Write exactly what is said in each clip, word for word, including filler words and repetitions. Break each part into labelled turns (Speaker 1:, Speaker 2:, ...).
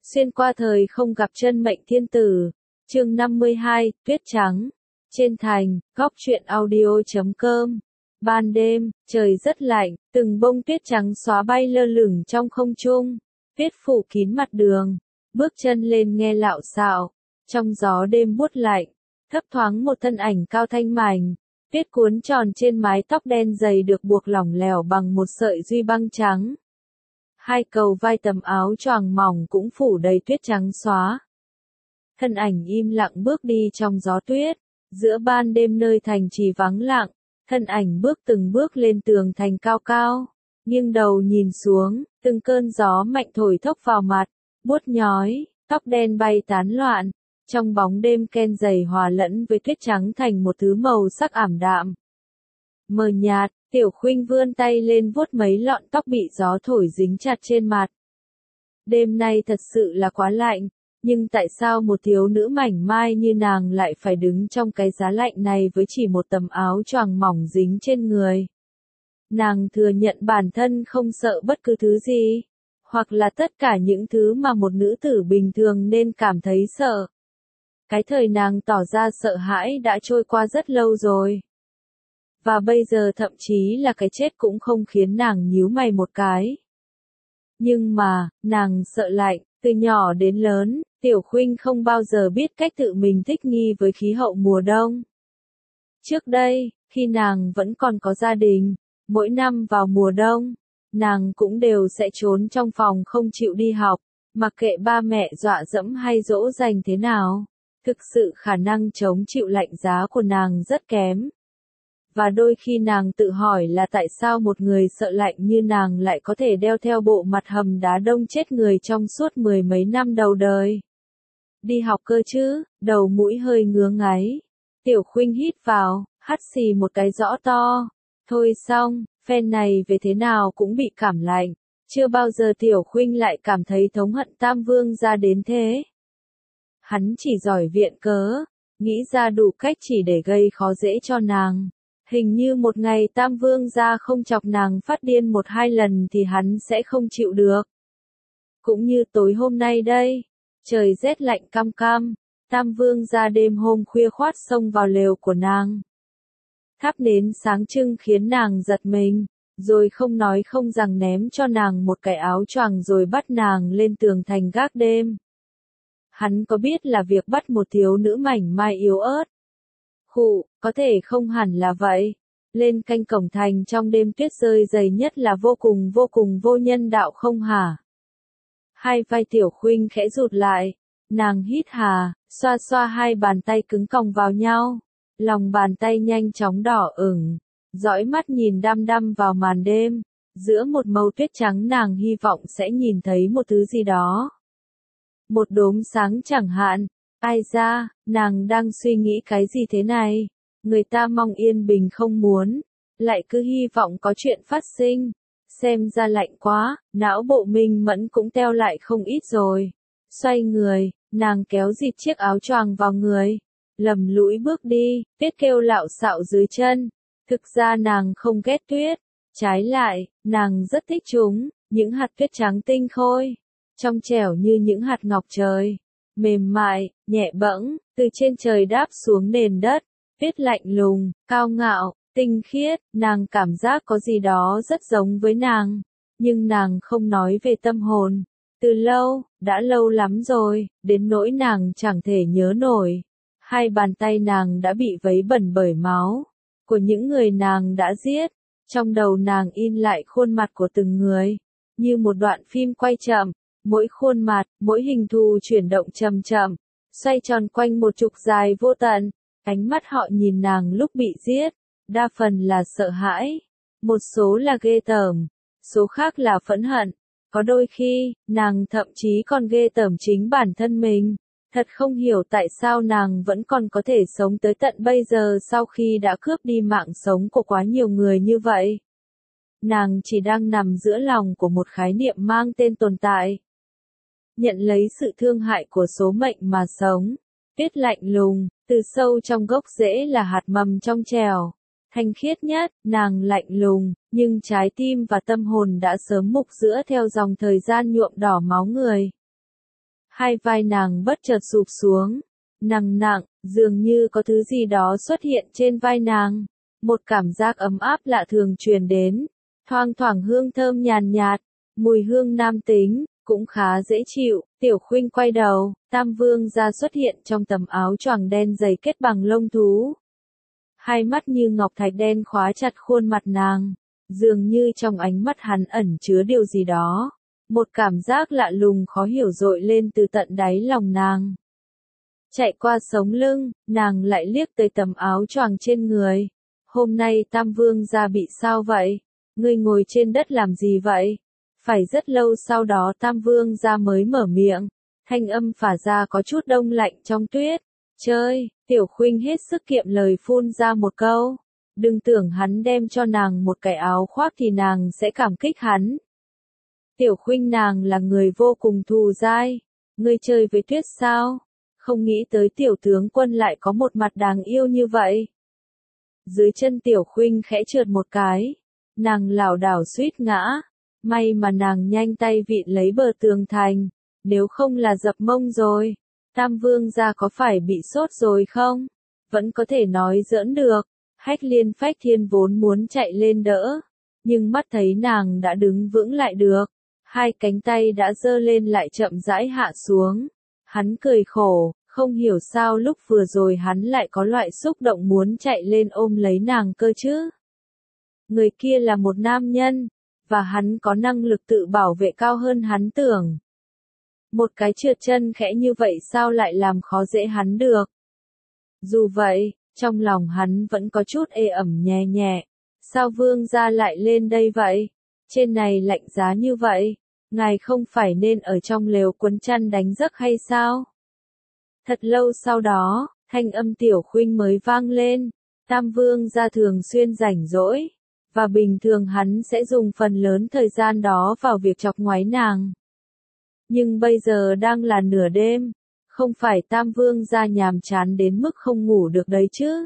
Speaker 1: Xuyên qua thời không gặp chân mệnh thiên tử. Chương năm mươi hai, Tuyết Trắng. Trên thành, góc truyện audio.com. Ban đêm, trời rất lạnh, từng bông tuyết trắng xóa bay lơ lửng trong không trung. Tuyết phủ kín mặt đường, bước chân lên nghe lạo xạo. Trong gió đêm buốt lạnh, thấp thoáng một thân ảnh cao thanh mảnh. Tuyết cuốn tròn trên mái tóc đen dày được buộc lỏng lẻo bằng một sợi duy băng trắng. Hai cầu vai tầm áo choàng mỏng cũng phủ đầy tuyết trắng xóa. Thân ảnh im lặng bước đi trong gió tuyết, giữa ban đêm nơi thành trì vắng lặng, thân ảnh bước từng bước lên tường thành cao cao, nghiêng đầu nhìn xuống, từng cơn gió mạnh thổi thốc vào mặt, buốt nhói, tóc đen bay tán loạn, trong bóng đêm ken dày hòa lẫn với tuyết trắng thành một thứ màu sắc ảm đạm. Mờ nhạt, Tiểu Khuynh vươn tay lên vuốt mấy lọn tóc bị gió thổi dính chặt trên mặt. Đêm nay thật sự là quá lạnh, nhưng tại sao một thiếu nữ mảnh mai như nàng lại phải đứng trong cái giá lạnh này với chỉ một tấm áo choàng mỏng dính trên người? Nàng thừa nhận bản thân không sợ bất cứ thứ gì, hoặc là tất cả những thứ mà một nữ tử bình thường nên cảm thấy sợ. Cái thời nàng tỏ ra sợ hãi đã trôi qua rất lâu rồi. Và bây giờ thậm chí là cái chết cũng không khiến nàng nhíu mày một cái. Nhưng mà, nàng sợ lạnh, từ nhỏ đến lớn, Tiểu Khuynh không bao giờ biết cách tự mình thích nghi với khí hậu mùa đông. Trước đây, khi nàng vẫn còn có gia đình, mỗi năm vào mùa đông, nàng cũng đều sẽ trốn trong phòng không chịu đi học, mặc kệ ba mẹ dọa dẫm hay dỗ dành thế nào. Thực sự khả năng chống chịu lạnh giá của nàng rất kém. Và đôi khi nàng tự hỏi là tại sao một người sợ lạnh như nàng lại có thể đeo theo bộ mặt hầm đá đông chết người trong suốt mười mấy năm đầu đời. Đi học cơ chứ, đầu mũi hơi ngứa ngáy. Tiểu Khuynh hít vào, hắt xì một cái rõ to. Thôi xong, phen này về thế nào cũng bị cảm lạnh. Chưa bao giờ Tiểu Khuynh lại cảm thấy thống hận Tam Vương gia đến thế. Hắn chỉ giỏi viện cớ, nghĩ ra đủ cách chỉ để gây khó dễ cho nàng. Hình như một ngày Tam Vương gia không chọc nàng phát điên một hai lần thì hắn sẽ không chịu được. Cũng như tối hôm nay đây, trời rét lạnh căm căm, Tam Vương gia đêm hôm khuya khoát xông vào lều của nàng. Thắp nến sáng trưng khiến nàng giật mình, rồi không nói không rằng ném cho nàng một cái áo choàng rồi bắt nàng lên tường thành gác đêm. Hắn có biết là việc bắt một thiếu nữ mảnh mai yếu ớt? Khụ, có thể không hẳn là vậy. Lên canh cổng thành trong đêm tuyết rơi dày nhất là vô cùng vô cùng vô nhân đạo không hả? Hai vai Tiểu Khuynh khẽ rụt lại. Nàng hít hà, xoa xoa hai bàn tay cứng còng vào nhau. Lòng bàn tay nhanh chóng đỏ ửng. Dõi mắt nhìn đăm đăm vào màn đêm. Giữa một màu tuyết trắng nàng hy vọng sẽ nhìn thấy một thứ gì đó. Một đốm sáng chẳng hạn. Ai ra, nàng đang suy nghĩ cái gì thế này? Người ta mong yên bình không muốn, lại cứ hy vọng có chuyện phát sinh. Xem ra lạnh quá, não bộ Minh Mẫn cũng teo lại không ít rồi. Xoay người, nàng kéo dịt chiếc áo choàng vào người. Lầm lũi bước đi, tuyết kêu lạo xạo dưới chân. Thực ra nàng không ghét tuyết. Trái lại, nàng rất thích chúng, những hạt tuyết trắng tinh khôi. Trong trẻo như những hạt ngọc trời. Mềm mại, nhẹ bẫng, từ trên trời đáp xuống nền đất, tuyết lạnh lùng, cao ngạo, tinh khiết, nàng cảm giác có gì đó rất giống với nàng, nhưng nàng không nói về tâm hồn. Từ lâu, đã lâu lắm rồi, đến nỗi nàng chẳng thể nhớ nổi. Hai bàn tay nàng đã bị vấy bẩn bởi máu của những người nàng đã giết. Trong đầu nàng in lại khuôn mặt của từng người, như một đoạn phim quay chậm. Mỗi khuôn mặt, mỗi hình thù chuyển động chậm chậm, xoay tròn quanh một trục dài vô tận. Ánh mắt họ nhìn nàng lúc bị giết, đa phần là sợ hãi, một số là ghê tởm, số khác là phẫn hận. Có đôi khi, nàng thậm chí còn ghê tởm chính bản thân mình. Thật không hiểu tại sao nàng vẫn còn có thể sống tới tận bây giờ sau khi đã cướp đi mạng sống của quá nhiều người như vậy. Nàng chỉ đang nằm giữa lòng của một khái niệm mang tên tồn tại. Nhận lấy sự thương hại của số mệnh mà sống. Tuyết lạnh lùng, từ sâu trong gốc rễ là hạt mầm trong trèo. Thanh khiết nhất, nàng lạnh lùng, nhưng trái tim và tâm hồn đã sớm mục rữa theo dòng thời gian nhuộm đỏ máu người. Hai vai nàng bất chợt sụp xuống, nặng nặng, dường như có thứ gì đó xuất hiện trên vai nàng. Một cảm giác ấm áp lạ thường truyền đến, thoang thoảng hương thơm nhàn nhạt, mùi hương nam tính, cũng khá dễ chịu. Tiểu Khuynh quay đầu, Tam Vương gia xuất hiện trong tấm áo choàng đen dày kết bằng lông thú. Hai mắt như ngọc thạch đen khóa chặt khuôn mặt nàng, dường như trong ánh mắt hắn ẩn chứa điều gì đó. Một cảm giác lạ lùng khó hiểu dội lên từ tận đáy lòng nàng. Chạy qua sống lưng, nàng lại liếc tới tấm áo choàng trên người. Hôm nay Tam Vương gia bị sao vậy? Ngươi ngồi trên đất làm gì vậy? Phải rất lâu sau đó Tam Vương gia mới mở miệng, thanh âm phả ra có chút đông lạnh trong tuyết. Chơi, Tiểu Khuynh hết sức kiệm lời phun ra một câu. Đừng tưởng hắn đem cho nàng một cái áo khoác thì nàng sẽ cảm kích hắn. Tiểu Khuynh nàng là người vô cùng thù dai. Ngươi chơi với tuyết sao? Không nghĩ tới tiểu tướng quân lại có một mặt đáng yêu như vậy. Dưới chân Tiểu Khuynh khẽ trượt một cái. Nàng lảo đảo suýt ngã. May mà nàng nhanh tay vịn lấy bờ tường thành. Nếu không là dập mông rồi. Tam Vương gia có phải bị sốt rồi không? Vẫn có thể nói giỡn được. Hách Liên Phách Thiên vốn muốn chạy lên đỡ. Nhưng mắt thấy nàng đã đứng vững lại được. Hai cánh tay đã giơ lên lại chậm rãi hạ xuống. Hắn cười khổ, không hiểu sao lúc vừa rồi hắn lại có loại xúc động muốn chạy lên ôm lấy nàng cơ chứ. Người kia là một nam nhân, và hắn có năng lực tự bảo vệ cao hơn hắn tưởng. Một cái trượt chân khẽ như vậy sao lại làm khó dễ hắn được. Dù vậy, trong lòng hắn vẫn có chút ê ẩm nhẹ nhẹ. Sao Vương gia lại lên đây vậy? Trên này lạnh giá như vậy, ngài không phải nên ở trong lều quấn chăn đánh giấc hay sao? Thật lâu sau đó, thanh âm Tiểu Khuynh mới vang lên. Tam Vương gia thường xuyên rảnh rỗi, và bình thường hắn sẽ dùng phần lớn thời gian đó vào việc chọc ngoáy nàng. Nhưng bây giờ đang là nửa đêm, không phải Tam Vương gia nhàm chán đến mức không ngủ được đấy chứ.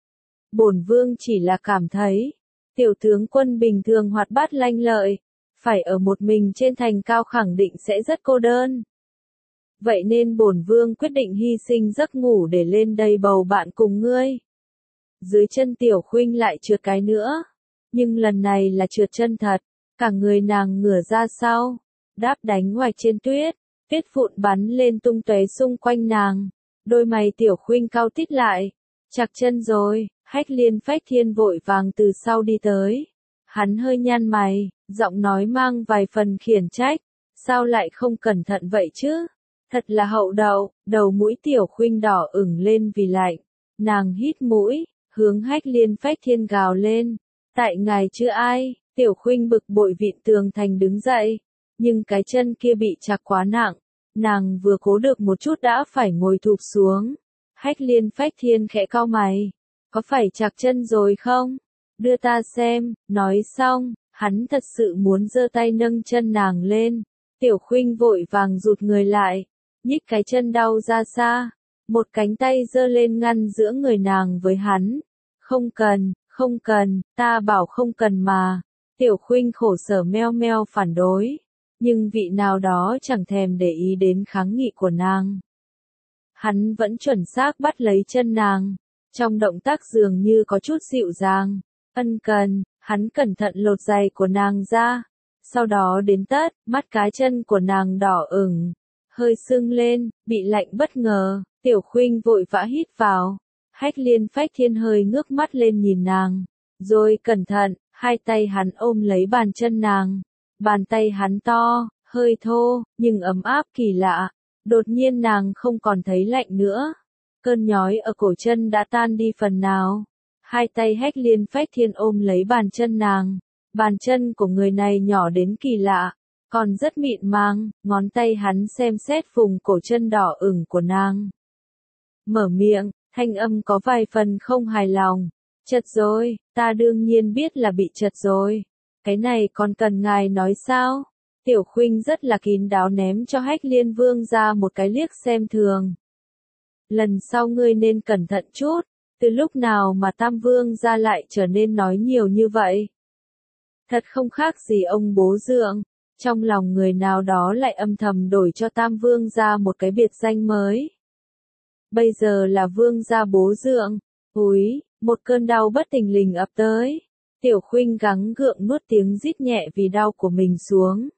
Speaker 1: Bổn Vương chỉ là cảm thấy, tiểu tướng quân bình thường hoạt bát lanh lợi, phải ở một mình trên thành cao khẳng định sẽ rất cô đơn. Vậy nên bổn Vương quyết định hy sinh giấc ngủ để lên đây bầu bạn cùng ngươi. Dưới chân Tiểu Khuynh lại trượt cái nữa, nhưng lần này là trượt chân thật, cả người nàng ngửa ra sau, đáp đánh hoạch trên tuyết, tuyết vụn bắn lên tung tóe xung quanh nàng. Đôi mày Tiểu Khuynh cau tít lại, chạc chân rồi. Hách Liên Phách Thiên vội vàng từ sau đi tới. Hắn hơi nhăn mày, giọng nói mang vài phần khiển trách, sao lại không cẩn thận vậy chứ? Thật là hậu đậu. Đầu mũi Tiểu Khuynh đỏ ửng lên vì lạnh. Nàng hít mũi, hướng Hách Liên Phách Thiên gào lên. Tại ngài chứ ai? Tiểu Khuynh bực bội vịn tường thành đứng dậy, nhưng cái chân kia bị chạc quá nặng, nàng vừa cố được một chút đã phải ngồi thụp xuống. Hách Liên Phách Thiên khẽ cau mày, có phải chạc chân rồi không? Đưa ta xem. Nói xong, hắn thật sự muốn giơ tay nâng chân nàng lên. Tiểu Khuynh vội vàng rụt người lại, nhích cái chân đau ra xa, một cánh tay giơ lên ngăn giữa người nàng với hắn. Không cần, không cần, ta bảo không cần mà. Tiểu Khuynh khổ sở meo meo phản đối, nhưng vị nào đó chẳng thèm để ý đến kháng nghị của nàng. Hắn vẫn chuẩn xác bắt lấy chân nàng, trong động tác dường như có chút dịu dàng, ân cần. Hắn cẩn thận lột giày của nàng ra, sau đó đến tất, mắt cá chân của nàng đỏ ửng, hơi sưng lên, bị lạnh bất ngờ. Tiểu Khuynh vội vã hít vào. Hách Liên Phách Thiên hơi ngước mắt lên nhìn nàng, rồi cẩn thận, hai tay hắn ôm lấy bàn chân nàng. Bàn tay hắn to, hơi thô, nhưng ấm áp kỳ lạ. Đột nhiên nàng không còn thấy lạnh nữa. Cơn nhói ở cổ chân đã tan đi phần nào. Hai tay Hách Liên Phách Thiên ôm lấy bàn chân nàng. Bàn chân của người này nhỏ đến kỳ lạ, còn rất mịn màng. Ngón tay hắn xem xét vùng cổ chân đỏ ửng của nàng. Mở miệng, thanh âm có vài phần không hài lòng. Chật rồi, ta đương nhiên biết là bị chật rồi. Cái này còn cần ngài nói sao? Tiểu Khuynh rất là kín đáo ném cho Hách Liên Vương ra một cái liếc xem thường. Lần sau ngươi nên cẩn thận chút, từ lúc nào mà Tam Vương ra lại trở nên nói nhiều như vậy? Thật không khác gì ông bố dượng, Trong lòng người nào đó lại âm thầm đổi cho Tam Vương gia một cái biệt danh mới. Bây giờ là Vương gia bố dượng. Úi, một cơn đau bất thình lình ập tới. Tiểu Khuynh gắng gượng nuốt tiếng rít nhẹ vì đau của mình xuống.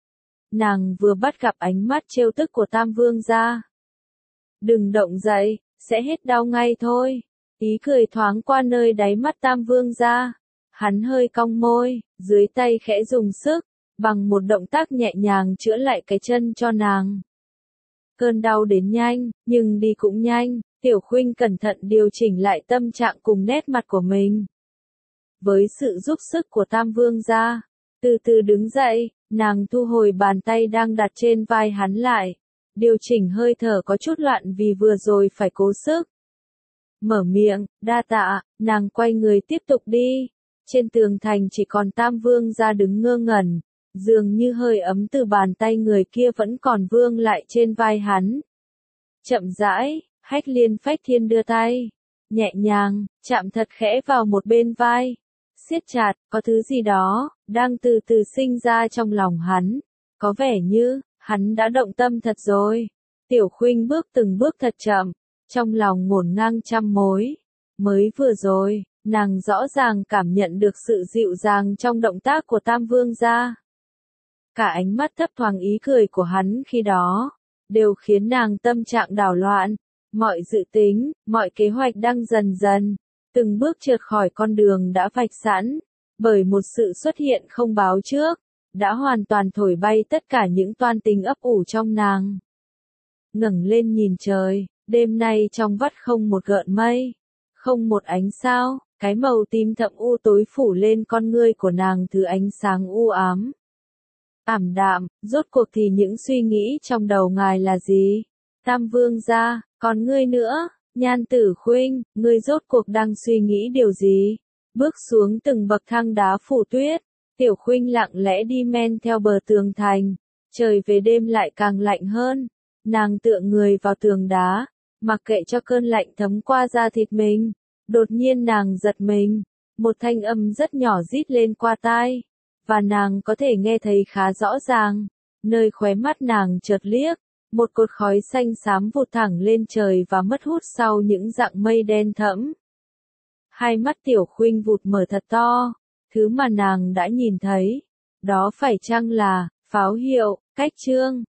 Speaker 1: Nàng vừa bắt gặp ánh mắt trêu tức của Tam Vương gia. Đừng động dậy, sẽ hết đau ngay thôi. Ý cười thoáng qua nơi đáy mắt Tam Vương gia. Hắn hơi cong môi, dưới tay khẽ dùng sức, bằng một động tác nhẹ nhàng chữa lại cái chân cho nàng. Cơn đau đến nhanh, nhưng đi cũng nhanh, Tiểu Khuynh cẩn thận điều chỉnh lại tâm trạng cùng nét mặt của mình. Với sự giúp sức của Tam Vương gia, từ từ đứng dậy, nàng thu hồi bàn tay đang đặt trên vai hắn lại, điều chỉnh hơi thở có chút loạn vì vừa rồi phải cố sức. Mở miệng, đa tạ, nàng quay người tiếp tục đi. Trên tường thành chỉ còn Tam Vương gia đứng ngơ ngẩn, dường như hơi ấm từ bàn tay người kia vẫn còn vương lại trên vai hắn. Chậm rãi, Hách Liên Phách Thiên đưa tay, nhẹ nhàng, chạm thật khẽ vào một bên vai, siết chặt, có thứ gì đó, đang từ từ sinh ra trong lòng hắn, có vẻ như, hắn đã động tâm thật rồi. Tiểu Khuynh bước từng bước thật chậm, trong lòng ngổn ngang trăm mối, mới vừa rồi, nàng rõ ràng cảm nhận được sự dịu dàng trong động tác của Tam Vương gia. Cả ánh mắt thấp thoáng ý cười của hắn khi đó, đều khiến nàng tâm trạng đảo loạn, mọi dự tính, mọi kế hoạch đang dần dần, từng bước trượt khỏi con đường đã vạch sẵn, bởi một sự xuất hiện không báo trước, đã hoàn toàn thổi bay tất cả những toan tính ấp ủ trong nàng. Ngẩng lên nhìn trời, đêm nay trong vắt không một gợn mây, không một ánh sao, cái màu tím thẫm u tối phủ lên con ngươi của nàng thứ ánh sáng u ám. Ảm đạm, rốt cuộc thì những suy nghĩ trong đầu ngài là gì? Tam Vương gia, còn ngươi nữa, Nhan Tử Khuynh, ngươi rốt cuộc đang suy nghĩ điều gì? Bước xuống từng bậc thang đá phủ tuyết, Tiểu Khuynh lặng lẽ đi men theo bờ tường thành, trời về đêm lại càng lạnh hơn, nàng tựa người vào tường đá, mặc kệ cho cơn lạnh thấm qua da thịt mình, đột nhiên nàng giật mình, một thanh âm rất nhỏ rít lên qua tai. Và nàng có thể nghe thấy khá rõ ràng, nơi khóe mắt nàng chợt liếc, một cột khói xanh xám vụt thẳng lên trời và mất hút sau những dặng mây đen thẫm. Hai mắt Tiểu Khuynh vụt mở thật to, thứ mà nàng đã nhìn thấy, đó phải chăng là pháo hiệu, cách chương.